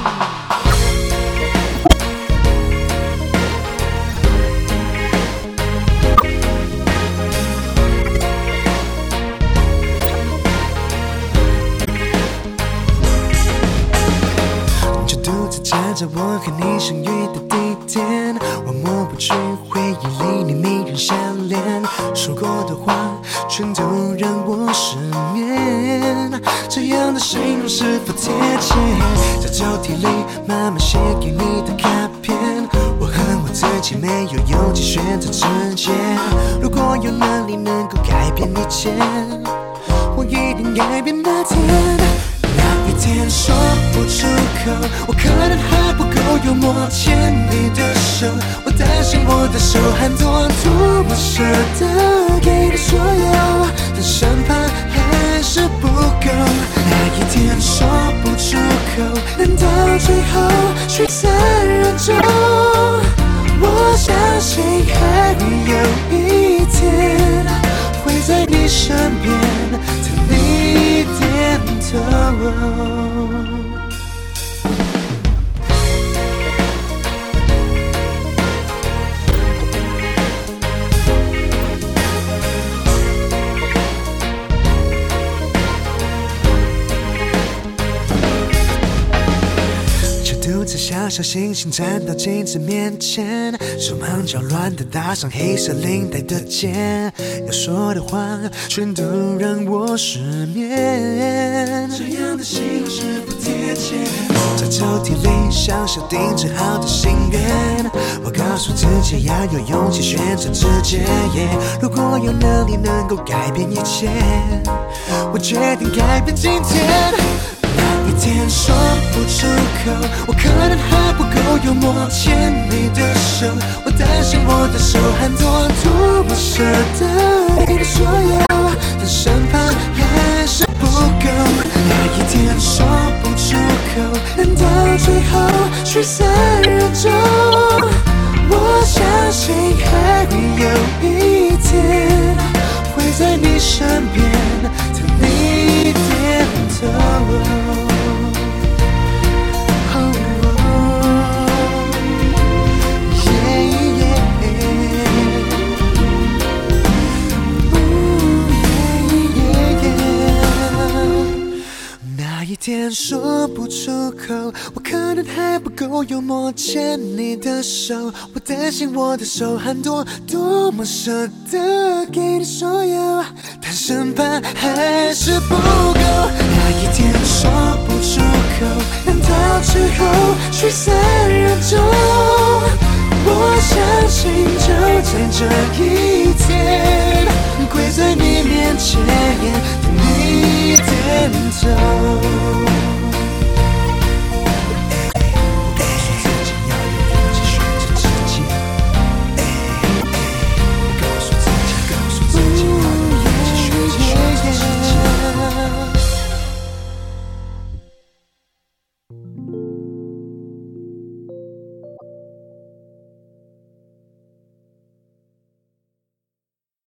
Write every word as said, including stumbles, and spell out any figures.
站着我和你相遇的地点，我抹不去回忆里你迷人笑脸，说过的话全都让我失眠，这样的形容是否贴切？在抽屉里妈妈写给你的卡片，我恨我自己没有勇气选择直接，如果有能力能够改变一切，我一定改变那天。那一天说不出口，我可能还不够幽默，牵你的手，我担心我的手汗多，多么舍得给你所有，但生怕还是不够。那一天说不出口，难道最后聚散人中？我相信还会有一天，会在你身边等你点头。独自小小星星站到镜子面前，手忙脚乱地搭上黑色领带的结，要说的话全都让我失眠，这样的形容是不贴切。在抽屉里小小订制好的心愿，我告诉自己要有勇气选择直接，如果有能力能够改变一切，我决定改变今天。那一天说不出口，我可能还不够幽默，牵你的手，我担心我的手汗多，多么舍得给你所有，但生怕还是不够。那一天说不出口，难道最后聚散人中？我相信还会有一天，会在你身边等你点头。那一天说不出口，我可能还不够幽默，牵你的手，我担心我的手汗多，多么舍得给你所有，但生怕还是不够。那一天说不出口，难道最后聚散人中？我相信就在这一天，跪在你面前等你点头。